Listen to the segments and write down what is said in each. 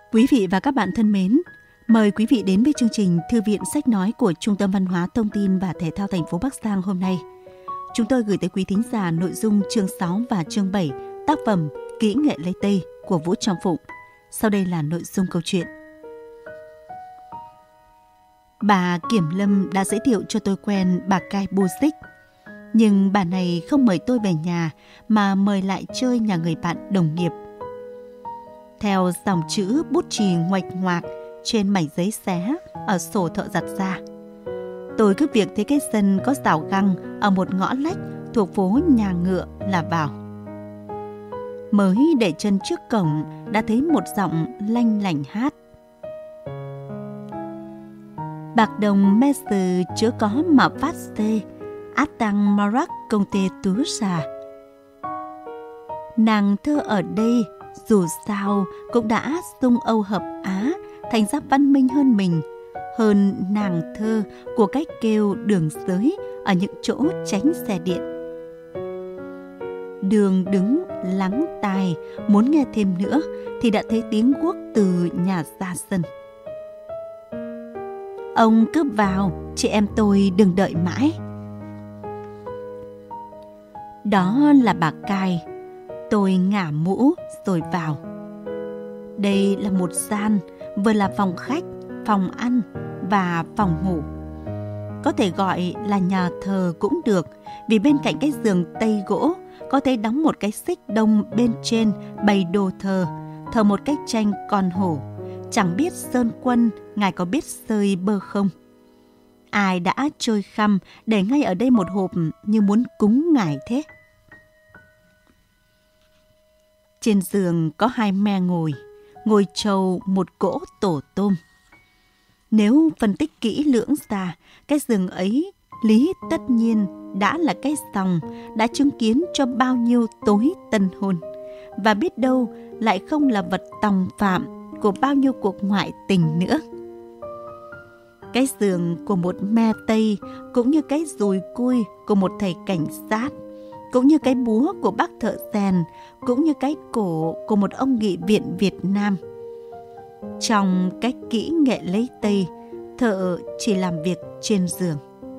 Quý vị và các bạn thân mến, mời quý vị đến với chương trình Thư viện Sách Nói của Trung tâm Văn hóa Thông tin và Thể thao thành phố Bắc Giang hôm nay. Chúng tôi gửi tới quý thính giả nội dung chương 6 và chương 7 tác phẩm Kỹ nghệ lấy Tây của Vũ Trọng Phụng. Sau đây là nội dung câu chuyện. Bà Kiểm Lâm đã giới thiệu cho tôi quen bà Cai Bu Xích. Nhưng bà này không mời tôi về nhà mà mời lại chơi nhà người bạn đồng nghiệp. Theo dòng chữ bút chì ngoạch ngoạc trên mảnh giấy xé ở sổ thợ giặt da, tôi cứ việc thấy cái sân có rào găng ở một ngõ lách thuộc phố Nhà Ngựa là vào. Mới để chân trước cổng đã thấy một giọng lanh lảnh hát: Bạc đồng me sử chứa có mà phát tê, át tăng marac công tê tú xà. Nàng thơ ở đây dù sao cũng đã xung Âu hợp Á thành ra văn minh hơn mình, hơn nàng thơ của cách kêu đường giới ở những chỗ tránh xe điện. Đường đứng lắng tai muốn nghe thêm nữa thì đã thấy tiếng guốc từ nhà ra sân. Ông cứ vào, chị em tôi đừng đợi mãi. Đó là bà Cai. Tôi ngả mũ rồi vào. Đây là một gian, vừa là phòng khách, phòng ăn và phòng ngủ. Có thể gọi là nhà thờ cũng được, vì bên cạnh cái giường tây gỗ có thể đóng một cái xích đông bên trên bày đồ thờ, thờ một cái tranh con hổ. Chẳng biết Sơn Quân, ngài có biết sơi bơ không? Ai đã trôi khăm để ngay ở đây một hộp như muốn cúng ngài thế? Trên giường có 2 me ngồi trầu một cỗ tổ tôm. Nếu phân tích kỹ lưỡng ra, cái giường ấy lý tất nhiên đã là cái sòng đã chứng kiến cho bao nhiêu tối tân hôn, và biết đâu lại không là vật tòng phạm của bao nhiêu cuộc ngoại tình nữa. Cái giường của một me Tây cũng như cái dùi cui của một thầy cảnh sát, cũng như cái búa của bác thợ rèn, cũng như cái cổ của một ông nghị viện Việt Nam. Trong cách kỹ nghệ lấy Tây, thợ chỉ làm việc trên giường.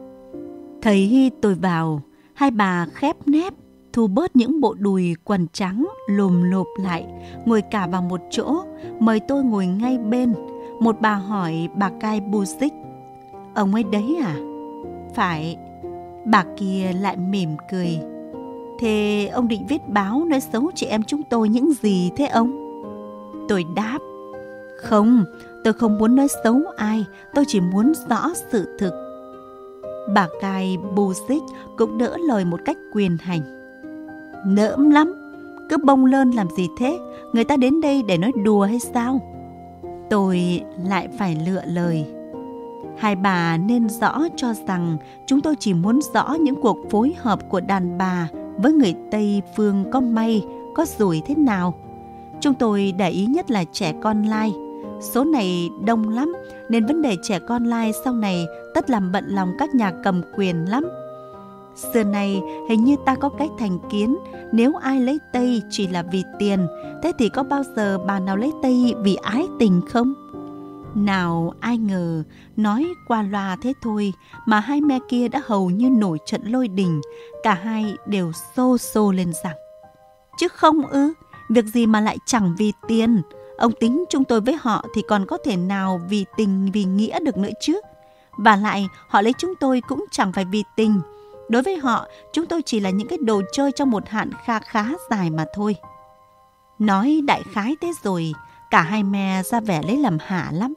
Thấy tôi vào, 2 bà khép nép thu bớt những bộ đùi quần trắng lồm lộp lại, ngồi cả vào một chỗ, mời tôi ngồi ngay bên. Một bà hỏi bà Cai Bu Xích: Ông ấy đấy à? Phải. Bà kia lại mỉm cười: Thế ông định viết báo nói xấu chị em chúng tôi những gì thế ông? Tôi đáp: Không, tôi không muốn nói xấu ai, tôi chỉ muốn rõ sự thực. Bà Cai Bu Xích cũng đỡ lời một cách quyền hành: Nỡm lắm, cứ bông lơn làm gì thế? Người ta đến đây để nói đùa hay sao? Tôi lại phải lựa lời: 2 bà nên rõ cho rằng chúng tôi chỉ muốn rõ những cuộc phối hợp của đàn bà với người Tây phương có may, có rủi thế nào. Chúng tôi để ý nhất là trẻ con lai. Số này đông lắm, nên vấn đề trẻ con lai sau này tất làm bận lòng các nhà cầm quyền lắm. Xưa này hình như ta có cách thành kiến, nếu ai lấy Tây chỉ là vì tiền, thế thì có bao giờ bà nào lấy Tây vì ái tình không? Nào ai ngờ, nói qua loa thế thôi mà 2 me kia đã hầu như nổi trận lôi đình. Cả hai đều xô lên rằng: Chứ không ư, việc gì mà lại chẳng vì tiền. Ông tính chúng tôi với họ thì còn có thể nào vì tình vì nghĩa được nữa chứ. Và lại họ lấy chúng tôi cũng chẳng phải vì tình. Đối với họ, chúng tôi chỉ là những cái đồ chơi trong một hạn khá dài mà thôi. Nói đại khái thế rồi, cả 2 me ra vẻ lấy làm hả lắm.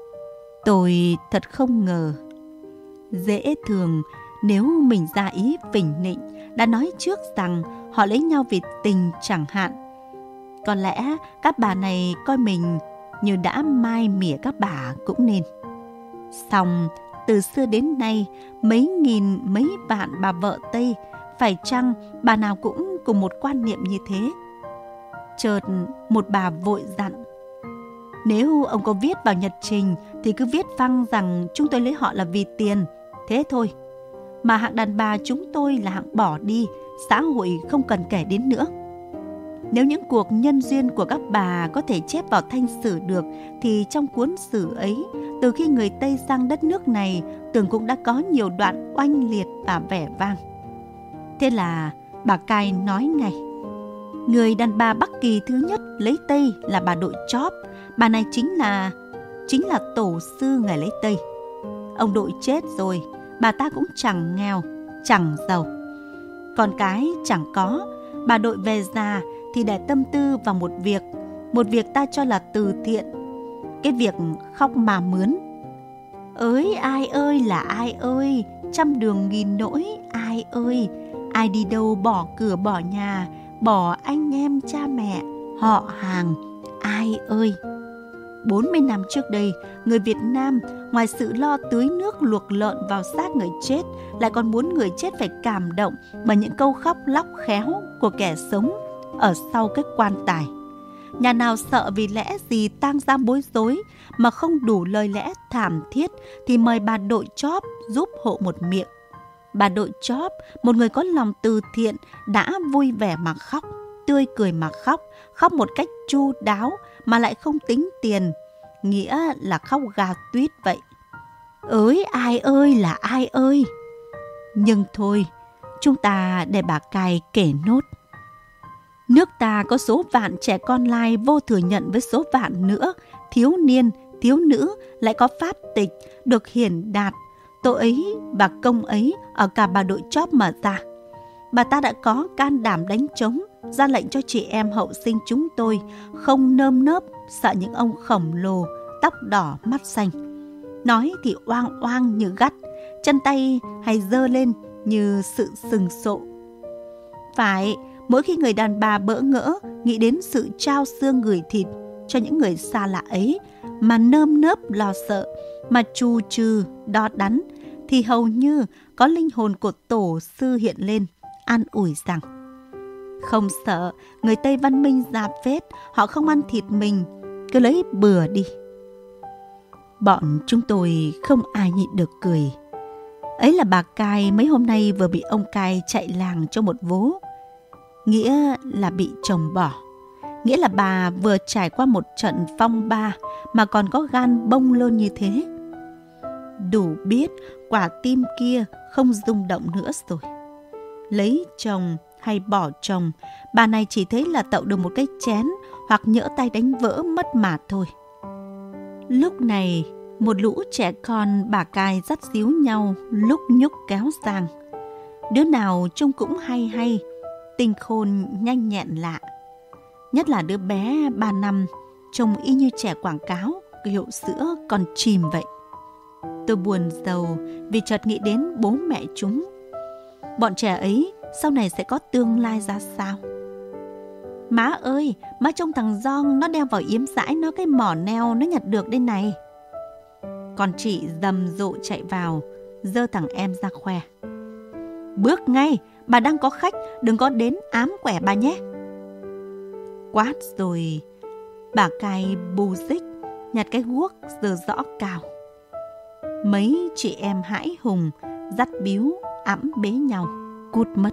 Tôi thật không ngờ. Dễ thường nếu mình ra ý phỉnh nịnh, đã nói trước rằng họ lấy nhau vì tình chẳng hạn. Có lẽ các bà này coi mình như đã mai mỉa các bà cũng nên. Song từ xưa đến nay, mấy nghìn mấy vạn bà vợ Tây, phải chăng bà nào cũng cùng một quan niệm như thế? Chợt một bà vội dặn: Nếu ông có viết vào nhật trình thì cứ viết phăng rằng chúng tôi lấy họ là vì tiền, thế thôi. Mà hạng đàn bà chúng tôi là hạng bỏ đi, xã hội không cần kể đến nữa. Nếu những cuộc nhân duyên của các bà có thể chép vào thanh sử được, thì trong cuốn sử ấy, từ khi người Tây sang đất nước này, tưởng cũng đã có nhiều đoạn oanh liệt và vẻ vang. Thế là bà Cai nói ngay: người đàn bà Bắc Kỳ thứ nhất lấy Tây là bà Đội Chóp. Bà này chính là tổ sư ngày lấy Tây. Ông Đội chết rồi, bà ta cũng chẳng nghèo, chẳng giàu. Con cái chẳng có, bà Đội về già thì để tâm tư vào một việc ta cho là từ thiện, cái việc khóc mà mướn. Ới ai ơi là ai ơi, trăm đường nghìn nỗi ai ơi, ai đi đâu bỏ cửa bỏ nhà, bỏ anh em cha mẹ, họ hàng, ai ơi. 40 năm trước đây, người Việt Nam ngoài sự lo tưới nước luộc lợn vào xác người chết, lại còn muốn người chết phải cảm động bởi những câu khóc lóc khéo của kẻ sống ở sau cái quan tài. Nhà nào sợ vì lẽ gì tang ra bối rối mà không đủ lời lẽ thảm thiết thì mời bà Đội Chóp giúp hộ một miệng. Bà Đội Chóp, một người có lòng từ thiện, đã vui vẻ mà khóc, tươi cười mà khóc một cách chu đáo mà lại không tính tiền, nghĩa là khóc gào tuýt vậy. Ới ai ơi là ai ơi. Nhưng thôi, chúng ta để bà Cai kể nốt. Nước ta có số vạn trẻ con lai vô thừa nhận với số vạn nữa, thiếu niên, thiếu nữ lại có pháp tịch, được hiển đạt. Tội ấy và công ấy ở cả bà Đội Chóp mở ra. Bà ta đã có can đảm đánh trống, ra lệnh cho chị em hậu sinh chúng tôi không nơm nớp sợ những ông khổng lồ, tóc đỏ mắt xanh. Nói thì oang oang như gắt, chân tay hay giơ lên như sự sừng sộ. Phải, mỗi khi người đàn bà bỡ ngỡ nghĩ đến sự trao xương gửi thịt cho những người xa lạ ấy mà nơm nớp lo sợ, mà trù trừ đo đắn, thì hầu như có linh hồn của tổ sư hiện lên an ủi rằng: không sợ, người Tây văn minh ra phết, họ không ăn thịt mình, cứ lấy bừa đi. Bọn chúng tôi không ai nhịn được cười. Ấy là bà Cai mấy hôm nay vừa bị ông Cai chạy làng cho một vố, nghĩa là bị chồng bỏ, nghĩa là bà vừa trải qua một trận phong ba mà còn có gan bông lơn như thế. Đủ biết quả tim kia không rung động nữa rồi. Lấy chồng hay bỏ chồng, bà này chỉ thấy là tậu được một cái chén hoặc nhỡ tay đánh vỡ mất mà thôi. Lúc này, một lũ trẻ con bà Cai dắt díu nhau lúc nhúc kéo sang. Đứa nào trông cũng hay, tinh khôn nhanh nhẹn lạ. Nhất là đứa bé 3 năm, trông y như trẻ quảng cáo hiệu sữa còn chìm vậy. Tôi buồn rầu vì chợt nghĩ đến bố mẹ chúng. Bọn trẻ ấy sau này sẽ có tương lai ra sao? Má ơi, má trông thằng Giong nó đeo vào yếm dãi nó cái mỏ neo nó nhặt được đây này. Còn chị rầm rộ chạy vào, giơ thằng em ra khoe. Bước ngay, bà đang có khách, đừng có đến ám quẻ bà nhé. Quát rồi, bà Cai bù xích, nhặt cái guốc giơ rõ cao. Mấy chị em hãi hùng, dắt bíu, ẵm bế nhau, cút mất.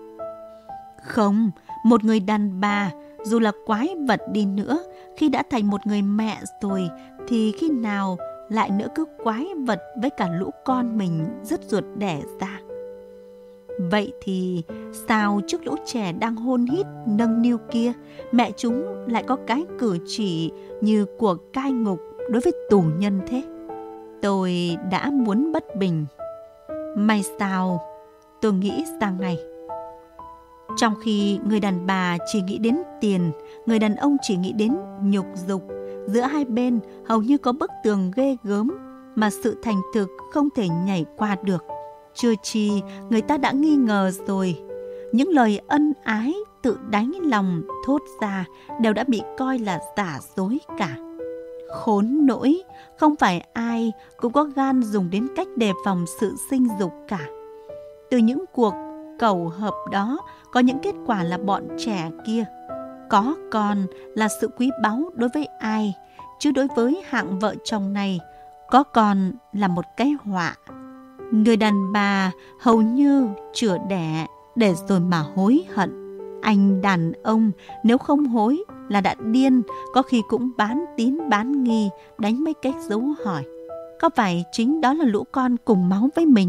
Không, một người đàn bà, dù là quái vật đi nữa, khi đã thành một người mẹ rồi, thì khi nào lại nữa cứ quái vật với cả lũ con mình rứt ruột đẻ ra. Vậy thì sao trước lũ trẻ đang hôn hít nâng niu kia, mẹ chúng lại có cái cử chỉ như của cai ngục đối với tù nhân thế? Tôi đã muốn bất bình. May sao tôi nghĩ ra ngay. Trong khi người đàn bà chỉ nghĩ đến tiền, người đàn ông chỉ nghĩ đến nhục dục, giữa hai bên hầu như có bức tường ghê gớm mà sự thành thực không thể nhảy qua được. Chưa chi người ta đã nghi ngờ rồi. Những lời ân ái tự đánh lòng thốt ra đều đã bị coi là giả dối cả. Khốn nỗi, không phải ai cũng có gan dùng đến cách đề phòng sự sinh dục cả. Từ những cuộc cầu hợp đó có những kết quả là bọn trẻ kia có con là sự quý báu đối với ai, chứ đối với hạng vợ chồng này có con là một cái họa. Người đàn bà hầu như chữa đẻ để rồi mà hối hận. Anh đàn ông nếu không hối là đã điên, có khi cũng bán tín bán nghi, đánh mấy cái dấu hỏi. Có phải chính đó là lũ con cùng máu với mình?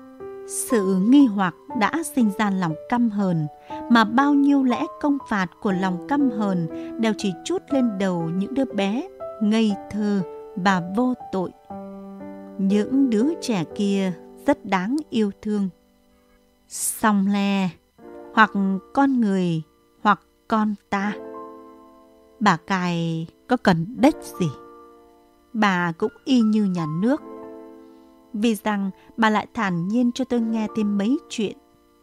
Sự nghi hoặc đã sinh ra lòng căm hờn, mà bao nhiêu lẽ công phạt của lòng căm hờn đều chỉ trút lên đầu những đứa bé ngây thơ và vô tội. Những đứa trẻ kia rất đáng yêu thương. Song le, hoặc con người, hoặc con ta. Bà cài có cần đếch gì. Bà cũng y như nhà nước. Vì rằng bà lại thản nhiên cho tôi nghe thêm mấy chuyện.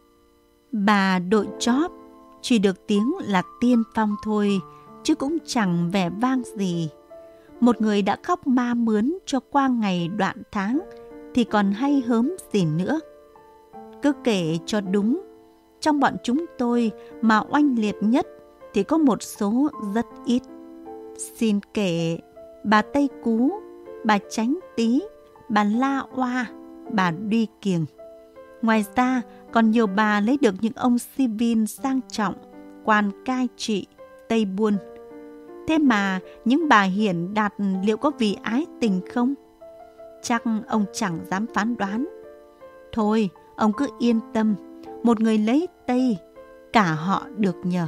Bà đội chóp chỉ được tiếng là tiên phong thôi, chứ cũng chẳng vẻ vang gì. Một người đã khóc ma mướn cho qua ngày đoạn tháng thì còn hay hớm gì nữa. Cứ kể cho đúng, trong bọn chúng tôi mà oanh liệt nhất thì có một số rất ít. Xin kể bà Tây Cú, bà Chánh Tý, bà La Oa, bà Duy Kiềng. Ngoài ra còn nhiều bà lấy được những ông civil sang trọng, quan cai trị, Tây Buôn. Thế mà những bà hiển đạt liệu có vì ái tình không? Chắc ông chẳng dám phán đoán. Thôi, ông cứ yên tâm, một người lấy Tây, cả họ được nhờ.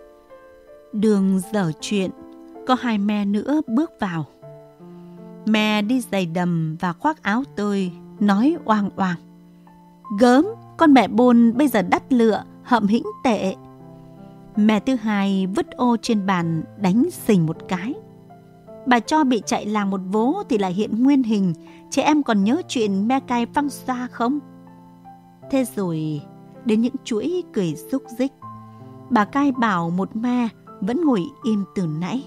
Đường dở chuyện, có hai me nữa bước vào. Me đi giày đầm và khoác áo tôi, nói oang oang. Gớm, con mẹ bôn bây giờ đắt lựa, hậm hĩnh tệ. Mẹ thứ hai vứt ô trên bàn, đánh xình một cái. Bà cho bị chạy làng một vố thì lại hiện nguyên hình. Trẻ em còn nhớ chuyện me cay phăng xoa không? Thế rồi đến những chuỗi cười rúc rích. Bà cai bảo một me vẫn ngồi im từ nãy.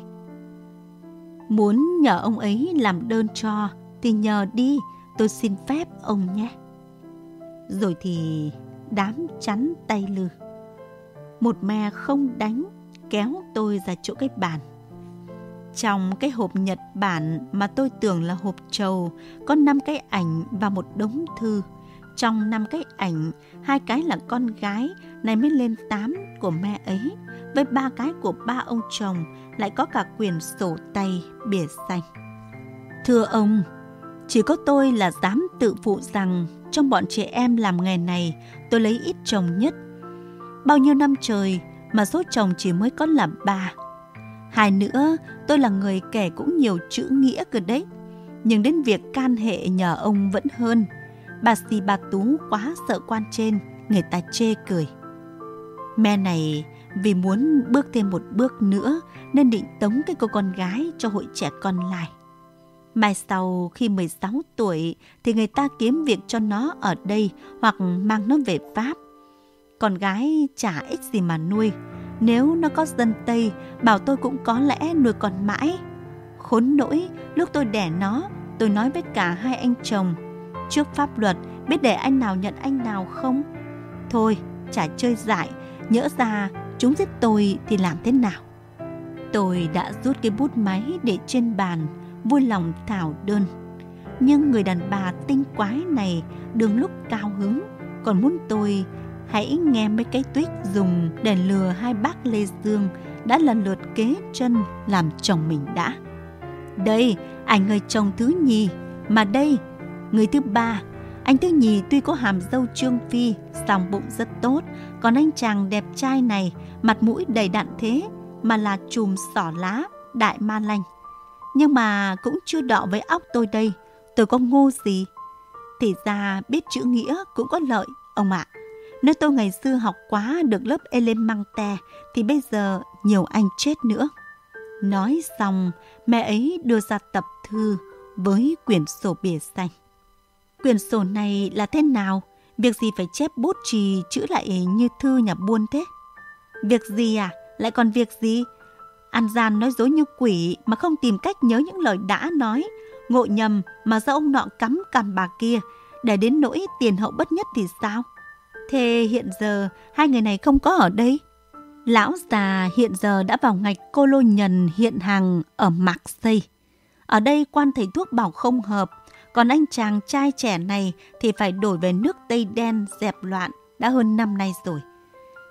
Muốn nhờ ông ấy làm đơn cho thì nhờ đi, tôi xin phép ông nhé. Rồi thì đám chắn tay lư. Một me không đánh, kéo tôi ra chỗ cái bàn. Trong cái hộp Nhật Bản mà tôi tưởng là hộp trầu, có 5 cái ảnh và một đống thư. Trong 5 cái ảnh, 2 cái là con gái, này mới lên 8 của me ấy, với 3 cái của ba ông chồng, lại có cả quyển sổ tay bìa xanh. Thưa ông, chỉ có tôi là dám tự phụ rằng trong bọn trẻ em làm nghề này, tôi lấy ít chồng nhất. Bao nhiêu năm trời mà số chồng chỉ mới có là 3. Hai nữa, tôi là người kẻ cũng nhiều chữ nghĩa cơ đấy. Nhưng đến việc can hệ nhờ ông vẫn hơn. Bà xì bà Tú quá sợ quan trên, người ta chê cười. Me này vì muốn bước thêm một bước nữa nên định tống cái cô con gái cho hội trẻ con lại. Mai sau khi 16 tuổi thì người ta kiếm việc cho nó ở đây hoặc mang nó về Pháp. Con gái chả ích gì mà nuôi. Nếu nó có dân Tây, bảo tôi cũng có lẽ nuôi con mãi. Khốn nỗi, lúc tôi đẻ nó, tôi nói với cả hai anh chồng, trước pháp luật biết để anh nào nhận anh nào không? Thôi, chả chơi dại, nhỡ ra chúng giết tôi thì làm thế nào? Tôi đã rút cái bút máy để trên bàn, vui lòng thảo đơn. Nhưng người đàn bà tinh quái này đừng lúc cao hứng, còn muốn tôi hãy nghe mấy cái tuýt dùng để lừa hai bác Lê Dương đã lần lượt kế chân làm chồng mình đã. Đây, anh người chồng thứ nhì, mà đây, người thứ ba. Anh thứ nhì tuy có hàm dâu trương phi, sòng bụng rất tốt, còn anh chàng đẹp trai này, mặt mũi đầy đặn thế, mà là chùm xỏ lá, đại ma lanh. Nhưng mà cũng chưa đọ với óc tôi đây, tôi có ngu gì. Thì ra biết chữ nghĩa cũng có lợi, ông ạ. Nếu tôi ngày xưa học quá được lớp Elementaire thì bây giờ nhiều anh chết nữa. Nói xong, mẹ ấy đưa ra tập thư với quyển sổ bìa xanh. Quyển sổ này là thế nào? Việc gì phải chép bút chì chữ lại như thư nhà buôn thế? Việc gì à? Lại còn việc gì? Ăn gian nói dối như quỷ mà không tìm cách nhớ những lời đã nói. Ngộ nhầm mà do ông nọ cắm cằm bà kia, để đến nỗi tiền hậu bất nhất thì sao? Thế hiện giờ hai người này không có ở đây. Lão già hiện giờ đã vào ngạch cô lô nhân hiện hàng ở Marseille. Ở đây quan thầy thuốc bảo không hợp, còn anh chàng trai trẻ này thì phải đổi về nước Tây Đen dẹp loạn đã hơn năm nay rồi.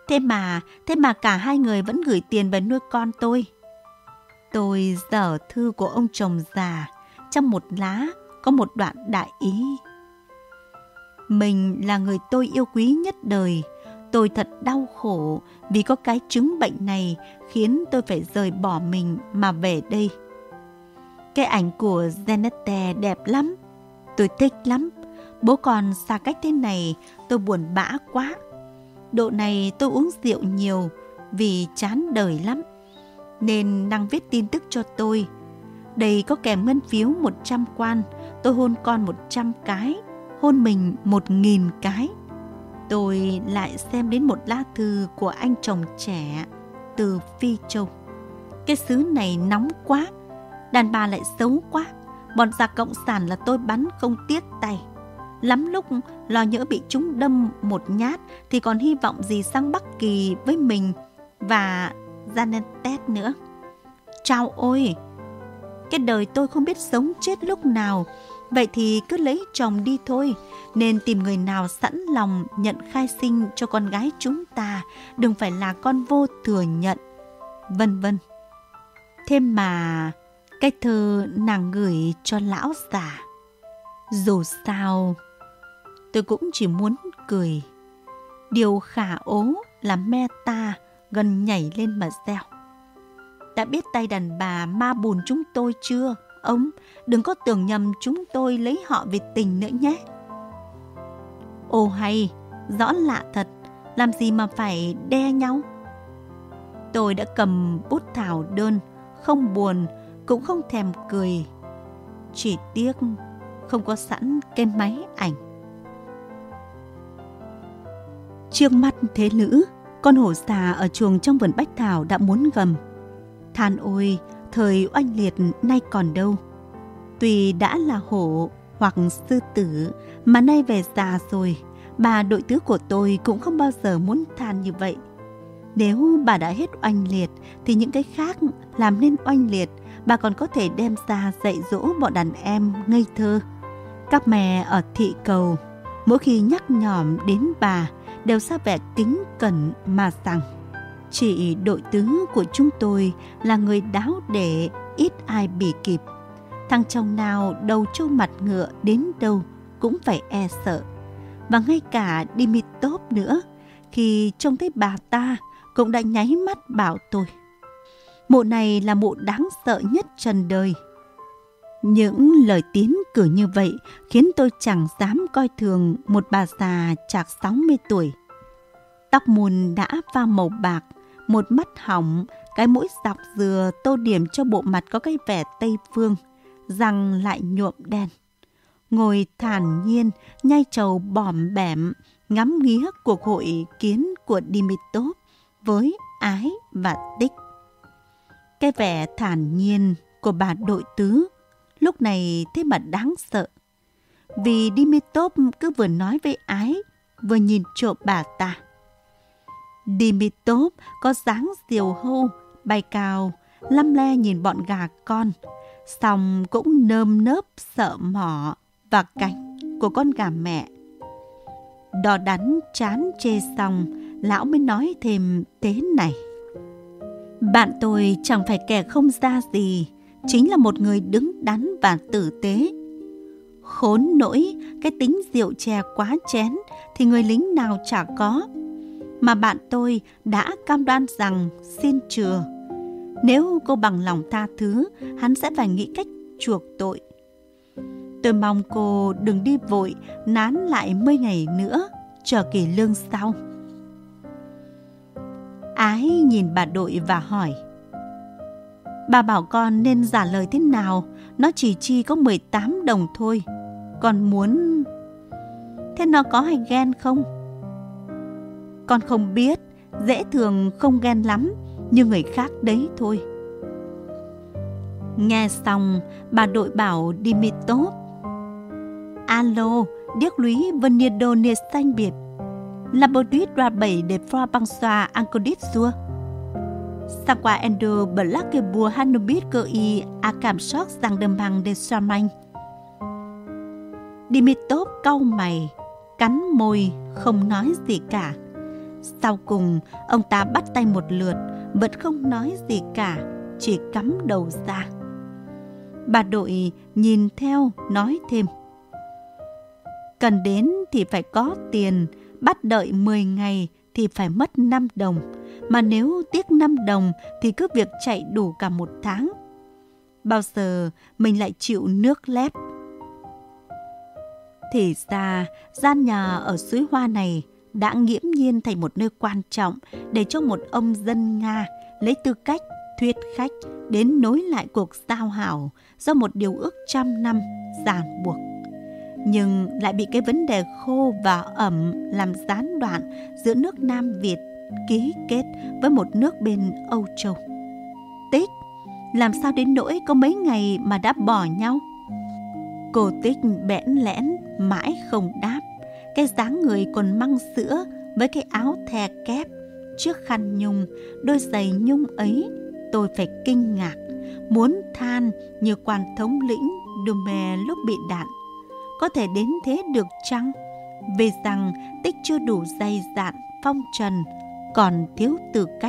Thế mà cả hai người vẫn gửi tiền về nuôi con tôi. Tôi dở thư của ông chồng già, trong một lá có một đoạn đại ý. Mình là người tôi yêu quý nhất đời. Tôi thật đau khổ vì có cái chứng bệnh này khiến tôi phải rời bỏ mình mà về đây. Cái ảnh của Jeanette đẹp lắm. Tôi thích lắm. Bố con xa cách thế này, tôi buồn bã quá. Độ này tôi uống rượu nhiều vì chán đời lắm, nên năng viết tin tức cho tôi. Đây có kèm ngân phiếu 100 quan. Tôi hôn con 100 cái, hôn mình 1000 cái. Tôi lại xem đến một lá thư của anh chồng trẻ từ Phi Châu. Cái xứ này nóng quá, đàn bà lại xấu quá. Bọn giặc cộng sản là tôi bắn không tiếc tay. Lắm lúc lo nhỡ bị chúng đâm một nhát thì còn hy vọng gì sang Bắc Kỳ với mình và Jeanette nữa. Chao ôi! Cái đời tôi không biết sống chết lúc nào. Vậy thì cứ lấy chồng đi thôi. Nên tìm người nào sẵn lòng nhận khai sinh cho con gái chúng ta, đừng phải là con vô thừa nhận, vân vân. Thế mà cái thơ nàng gửi cho lão già. Dù sao tôi cũng chỉ muốn cười. Điều khả ố là me ta gần nhảy lên mà reo. Đã biết tay đàn bà ma bùn chúng tôi chưa? Ông đừng có tưởng nhầm chúng tôi lấy họ vì tình nữa nhé. Ồ hay, rõ lạ thật, làm gì mà phải đe nhau. Tôi đã cầm bút thảo đơn, không buồn, cũng không thèm cười. Chỉ tiếc không có sẵn cái máy ảnh. Trước mắt thế lữ, con hổ già ở chuồng trong vườn bách thảo đã muốn gầm. Than ôi, thời oanh liệt nay còn đâu. Tuy đã là hổ hoặc sư tử mà nay về già rồi, bà đội tứ của tôi cũng không bao giờ muốn than như vậy. Nếu bà đã hết oanh liệt thì những cái khác làm nên oanh liệt bà còn có thể đem ra dạy dỗ bọn đàn em ngây thơ. Các mẹ ở thị cầu mỗi khi nhắc nhỏm đến bà đều ra vẻ kính cẩn mà rằng chị đội tứ của chúng tôi là người đáo để ít ai bì kịp. Thằng chồng nào đầu trâu mặt ngựa đến đâu cũng phải e sợ. Và ngay cả Dimitrov nữa, khi trông thấy bà ta cũng đã nháy mắt bảo tôi. Mụ này là mụ đáng sợ nhất trần đời. Những lời tiến cử như vậy khiến tôi chẳng dám coi thường một bà già chạc 60 tuổi. Tóc mùn đã pha màu bạc, một mắt hỏng, cái mũi dọc dừa tô điểm cho bộ mặt có cái vẻ Tây Phương, răng lại nhuộm đen. Ngồi thản nhiên, nhai trầu bòm bẻm, ngắm nghía cuộc hội kiến của Dimitrov với Ái và Tích. Cái vẻ thản nhiên của bà đội tứ lúc này thế mà đáng sợ. Vì Dimitrov cứ vừa nói với Ái, vừa nhìn trộm bà ta. Dimitrov có dáng diều hâu, bay cao, lăm le nhìn bọn gà con, xong cũng nơm nớp sợ mỏ và cánh của con gà mẹ. Đò đắn chán chê xong, lão mới nói thêm thế này. Bạn tôi chẳng phải kẻ không ra gì, chính là một người đứng đắn và tử tế. Khốn nỗi, cái tính rượu chè quá chén thì người lính nào chả có. Mà bạn tôi đã cam đoan rằng xin chừa. Nếu cô bằng lòng tha thứ, hắn sẽ phải nghĩ cách chuộc tội. Tôi mong cô đừng đi vội, nán lại 10 ngày nữa, chờ kỳ lương sau. Ái nhìn bà đội và hỏi. Bà bảo con nên trả lời thế nào? Nó chỉ chi có 18 đồng thôi. Con muốn... Thế nó có hay ghen không? Con không biết, dễ thường không ghen lắm, như người khác đấy thôi. Nghe xong, bà đội bảo Dimitrov. Alo, điếc lúy Venido nia xanh biệt. La Bodit ra 7 để Fra băng xoa Ancodit xua. Sao qua Endo Black bùa Hanubit cơ y a cảm sóc rằng đầm bằng để xoa manh. Dimitrov cau mày, cắn môi, không nói gì cả. Sau cùng, ông ta bắt tay một lượt, vẫn không nói gì cả, chỉ cắm đầu ra. Bà Đội nhìn theo nói thêm: cần đến thì phải có tiền, bắt đợi 10 ngày thì phải mất 5 đồng. Mà nếu tiếc 5 đồng thì cứ việc chạy đủ cả 1 tháng. Bao giờ mình lại chịu nước lép. Thì ra, gian nhà ở suối Hoa này đã nghiễm nhiên thành một nơi quan trọng để cho một ông dân Nga lấy tư cách thuyết khách đến nối lại cuộc giao hảo do một điều ước 100 năm ràng buộc. Nhưng lại bị cái vấn đề khô và ẩm làm gián đoạn giữa nước Nam Việt ký kết với một nước bên Âu Châu. Tích, làm sao đến nỗi có mấy ngày mà đã bỏ nhau? Cô Tích bẽn lẽn mãi không đáp. Cái dáng người còn măng sữa với cái áo the kép, chiếc khăn nhung, đôi giày nhung ấy, tôi phải kinh ngạc, muốn than như quan thống lĩnh Dume lúc bị đạn. Có thể đến thế được chăng? Vì rằng Tích chưa đủ dày dạn phong trần, còn thiếu tư cách.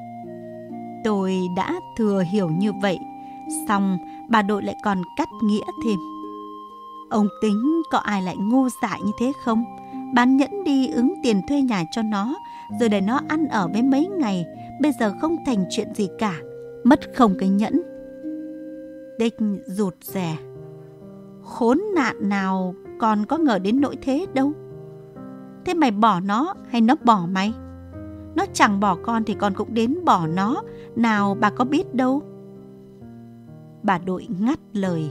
Tôi đã thừa hiểu như vậy, xong bà Đội lại còn cắt nghĩa thêm: ông tính có ai lại ngu dại như thế không? Bán nhẫn đi ứng tiền thuê nhà cho nó, rồi để nó ăn ở với mấy ngày, bây giờ không thành chuyện gì cả, mất không cái nhẫn. Tích rụt rè: khốn nạn nào còn có ngờ đến nỗi thế đâu. Thế mày bỏ nó hay nó bỏ mày? Nó chẳng bỏ con thì con cũng đến bỏ nó, nào bà có biết đâu. Bà Đội ngắt lời: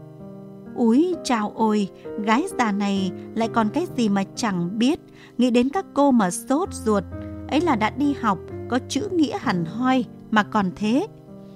úi chao ôi, gái già này lại còn cái gì mà chẳng biết, nghĩ đến các cô mà sốt ruột, ấy là đã đi học, có chữ nghĩa hẳn hoi mà còn thế.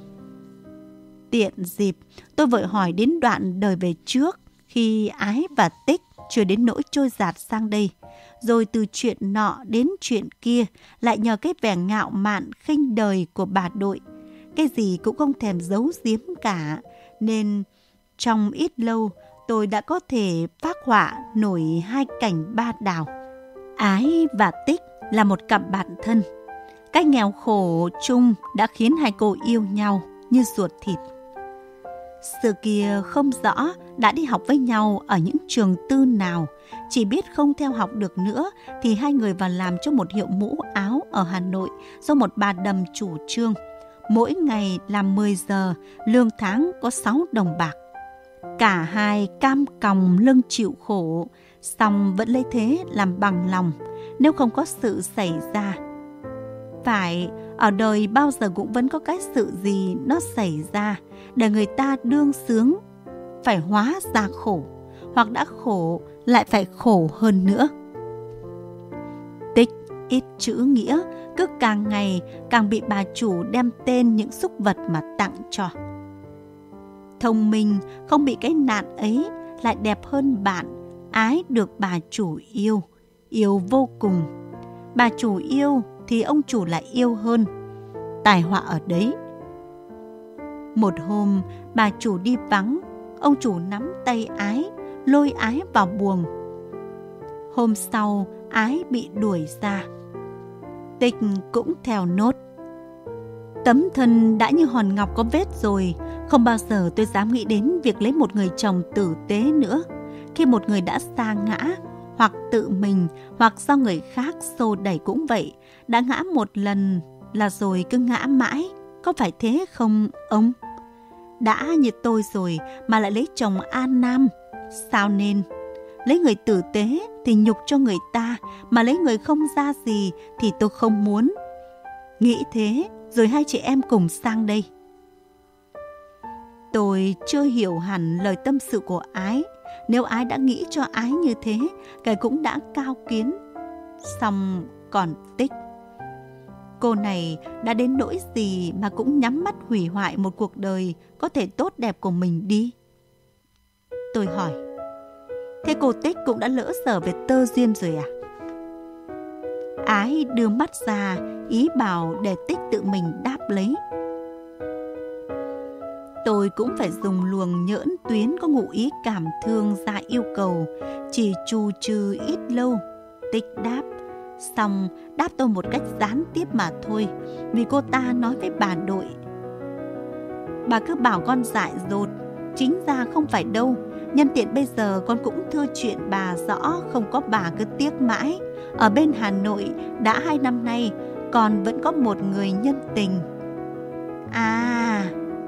Tiện dịp, tôi vội hỏi đến đoạn đời về trước, khi Ái và Tích chưa đến nỗi trôi dạt sang đây, rồi từ chuyện nọ đến chuyện kia, lại nhờ cái vẻ ngạo mạn khinh đời của bà Đội, cái gì cũng không thèm giấu giếm cả, nên trong ít lâu tôi đã có thể phác họa nổi hai cảnh ba đào. Ái và Tích là một cặp bạn thân. Cái nghèo khổ chung đã khiến hai cô yêu nhau như ruột thịt. Xưa kia không rõ đã đi học với nhau ở những trường tư nào, chỉ biết không theo học được nữa thì hai người vào làm cho một hiệu mũ áo ở Hà Nội do một bà Đầm chủ trương. Mỗi ngày làm 10 giờ, lương tháng có 6 đồng bạc. Cả hai cam còng lưng chịu khổ, song vẫn lấy thế làm bằng lòng nếu không có sự xảy ra. Phải, ở đời bao giờ cũng vẫn có cái sự gì nó xảy ra để người ta đương sướng phải hóa ra khổ, hoặc đã khổ lại phải khổ hơn nữa. Tích ít chữ nghĩa, cứ càng ngày càng bị bà chủ đem tên những súc vật mà tặng cho. Thông minh không bị cái nạn ấy, lại đẹp hơn bạn. Ái được bà chủ yêu, yêu vô cùng. Bà chủ yêu thì ông chủ lại yêu hơn. Tai họa ở đấy. Một hôm bà chủ đi vắng, ông chủ nắm tay Ái, lôi Ái vào buồng. Hôm sau Ái bị đuổi ra. Tích cũng theo nốt. Tấm thân đã như hòn ngọc có vết rồi, không bao giờ tôi dám nghĩ đến việc lấy một người chồng tử tế nữa. Khi một người đã sa ngã, hoặc tự mình, hoặc do người khác xô đẩy cũng vậy, đã ngã một lần là rồi cứ ngã mãi, có phải thế không ông? Đã như tôi rồi mà lại lấy chồng an nam, sao nên? Lấy người tử tế thì nhục cho người ta, mà lấy người không ra gì thì tôi không muốn. Nghĩ thế, rồi hai chị em cùng sang đây. Tôi chưa hiểu hẳn lời tâm sự của Ái. Nếu Ái đã nghĩ cho Ái như thế, cái cũng đã cao kiến. Xong còn Tích, cô này đã đến nỗi gì mà cũng nhắm mắt hủy hoại một cuộc đời có thể tốt đẹp của mình đi. Tôi hỏi: thế cô Tích cũng đã lỡ dở về tơ duyên rồi à? Ái đưa mắt ra, ý bảo để Tích tự mình đáp lấy. Tôi cũng phải dùng luồng nhỡn tuyến có ngụ ý cảm thương ra yêu cầu, chỉ trù trừ ít lâu. Tích đáp, Xong đáp tôi một cách gián tiếp mà thôi, vì cô ta nói với bà đội: bà cứ bảo con dại dột, chính ra không phải đâu. Nhân tiện bây giờ con cũng thưa chuyện bà rõ, không có bà cứ tiếc mãi. Ở bên Hà Nội đã 2 năm nay, còn vẫn có một người nhân tình. À,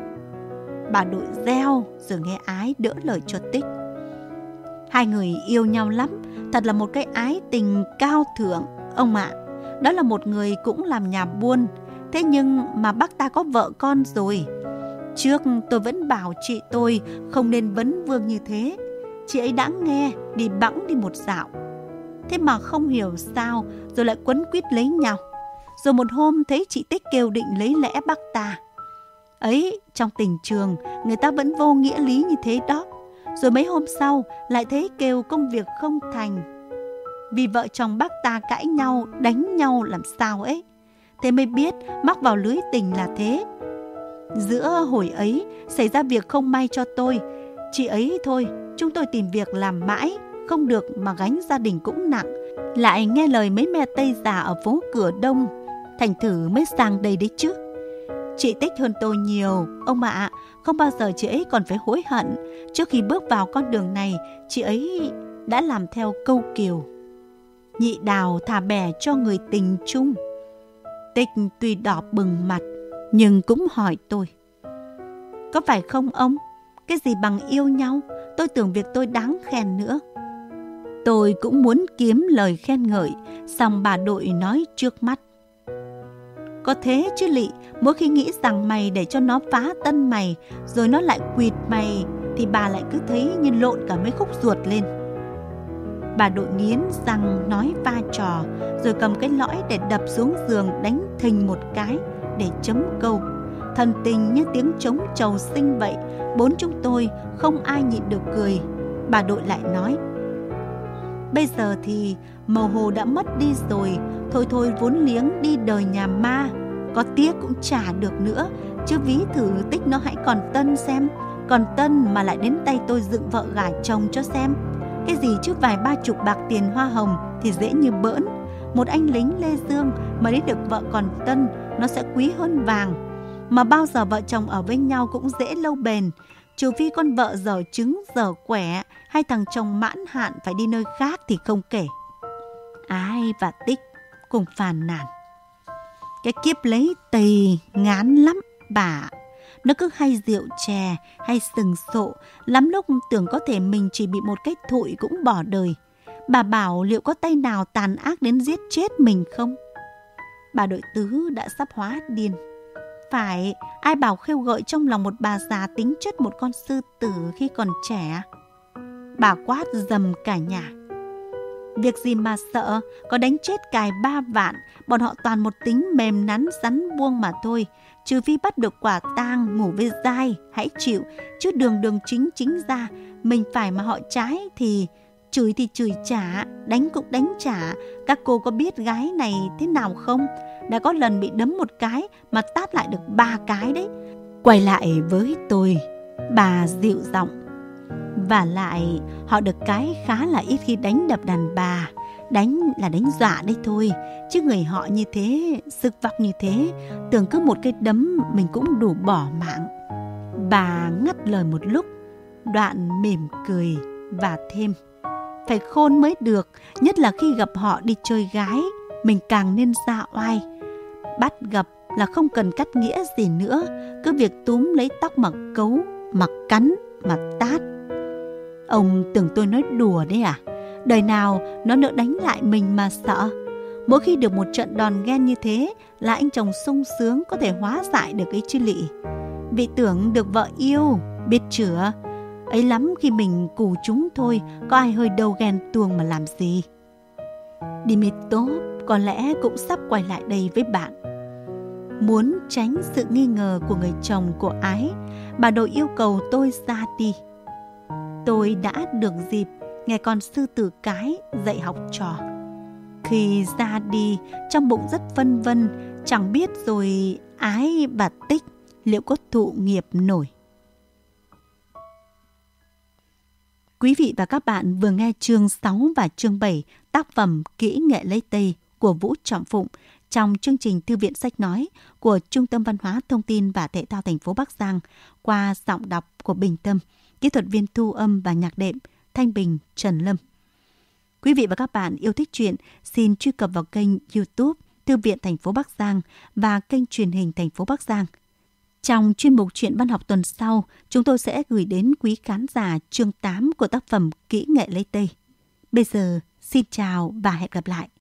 bà đội reo rồi nghe Ái đỡ lời cho Tích. Hai người yêu nhau lắm, thật là một cái ái tình cao thượng, ông ạ. Đó là một người cũng làm nhà buôn, thế nhưng mà bác ta có vợ con rồi. Trước tôi vẫn bảo chị tôi không nên vấn vương như thế. Chị ấy đã nghe, đi bẵng đi một dạo. Thế mà không hiểu sao rồi lại quấn quýt lấy nhau. Rồi một hôm thấy chị Tích kêu định lấy lẽ bác ta. Ấy, trong tình trường người ta vẫn vô nghĩa lý như thế đó. Rồi mấy hôm sau lại thấy kêu công việc không thành, vì vợ chồng bác ta cãi nhau, đánh nhau làm sao ấy. Thế mới biết mắc vào lưới tình là thế. Giữa hồi ấy xảy ra việc không may cho tôi, chị ấy thôi, chúng tôi tìm việc làm mãi, không được mà gánh gia đình cũng nặng. Lại nghe lời mấy me Tây già ở phố Cửa Đông, thành thử mới sang đây đấy chứ. Chị Tích hơn tôi nhiều, ông ạ, không bao giờ chị ấy còn phải hối hận. Trước khi bước vào con đường này, chị ấy đã làm theo câu kiều: nhị đào thả bè cho người tình chung. Tích tuy đỏ bừng mặt, nhưng cũng hỏi tôi: có phải không ông? Cái gì bằng yêu nhau? Tôi tưởng việc tôi đáng khen nữa. Tôi cũng muốn kiếm lời khen ngợi, xong bà đội nói trước mắt: có thế chứ lị, mỗi khi nghĩ rằng mày để cho nó phá tân mày, rồi nó lại quỵt mày, thì bà lại cứ thấy như lộn cả mấy khúc ruột lên. Bà đội nghiến răng nói pha trò, rồi cầm cái lõi để đập xuống giường đánh thình một cái để chấm câu. Thần tình như tiếng trống trầu sinh vậy. Bốn chúng tôi không ai nhịn được cười. Bà đội lại nói: bây giờ thì màu hồ đã mất đi rồi, thôi vốn liếng đi đời nhà ma, có tiếc cũng chả được nữa. Chứ ví thử Tích nó hãy còn tân xem, còn tân mà lại đến tay tôi dựng vợ gả chồng cho xem. Cái gì chứ vài 30 bạc tiền hoa hồng thì dễ như bỡn. Một anh lính Lê Dương mà đến được vợ còn tân, nó sẽ quý hơn vàng. Mà bao giờ vợ chồng ở với nhau cũng dễ lâu bền, trừ phi con vợ dở trứng dở quẻ, hay thằng chồng mãn hạn phải đi nơi khác thì không kể. Ái và Tích cùng phàn nàn: cái kiếp lấy tỳ ngán lắm bà. Nó cứ hay rượu chè, hay sừng sộ, lắm lúc tưởng có thể mình chỉ bị một cái thụi cũng bỏ đời. Bà bảo liệu có tay nào tàn ác đến giết chết mình không? Bà đội tứ đã sắp hóa điên. Phải, ai bảo khêu gợi trong lòng một bà già tính chất một con sư tử khi còn trẻ. Bà quát dầm cả nhà: việc gì mà sợ, có đánh chết cài 3 vạn, bọn họ toàn một tính mềm nắn rắn buông mà thôi. Trừ phi bắt được quả tang ngủ với dai, hãy chịu. Chứ đường chính ra, mình phải mà họ trái thì chửi trả, đánh cũng đánh trả. Các cô có biết gái này thế nào không? Đã có lần bị đấm một cái mà tát lại được 3 cái đấy. Quay lại với tôi, bà dịu giọng: và lại họ được cái khá là ít khi đánh đập đàn bà. Đánh là đánh dọa đấy thôi, chứ người họ như thế, sức vắc như thế, tưởng cứ một cái đấm mình cũng đủ bỏ mạng. Bà ngắt lời một lúc, đoạn mỉm cười và thêm: phải khôn mới được, nhất là khi gặp họ đi chơi gái, mình càng nên ra oai. Bắt gặp là không cần cắt nghĩa gì nữa, cứ việc túm lấy tóc mà cấu, mà cắn, mà tát. Ông tưởng tôi nói đùa đấy à? Đời nào nó nỡ đánh lại mình mà sợ. Mỗi khi được một trận đòn ghen như thế là anh chồng sung sướng có thể hóa giải được ấy chứ lị. Vì tưởng được vợ yêu, biết chữa. Ấy lắm khi mình cù chúng thôi, có ai hơi đâu ghen tuông mà làm gì. Dimitrov có lẽ cũng sắp quay lại đây với bạn. Muốn tránh sự nghi ngờ của người chồng của Ái, bà đội yêu cầu tôi ra đi. Tôi đã được dịp nghe con sư tử cái dạy học trò. Khi ra đi, trong bụng rất phân vân, chẳng biết rồi Ái và Tích liệu có thụ nghiệp nổi. Quý vị và các bạn vừa nghe chương 6 và chương 7 tác phẩm Kỹ nghệ lấy Tây của Vũ Trọng Phụng trong chương trình Thư viện Sách Nói của Trung tâm Văn hóa Thông tin và Thể thao thành phố Bắc Giang qua giọng đọc của Bình Tâm, kỹ thuật viên thu âm và nhạc đệm Thanh Bình, Trần Lâm. Quý vị và các bạn yêu thích truyện, xin truy cập vào kênh YouTube Thư viện thành phố Bắc Giang và kênh truyền hình thành phố Bắc Giang. Trong chuyên mục Truyện văn học tuần sau, chúng tôi sẽ gửi đến quý khán giả chương 8 của tác phẩm Kỹ nghệ lấy Tây. Bây giờ, xin chào và hẹn gặp lại.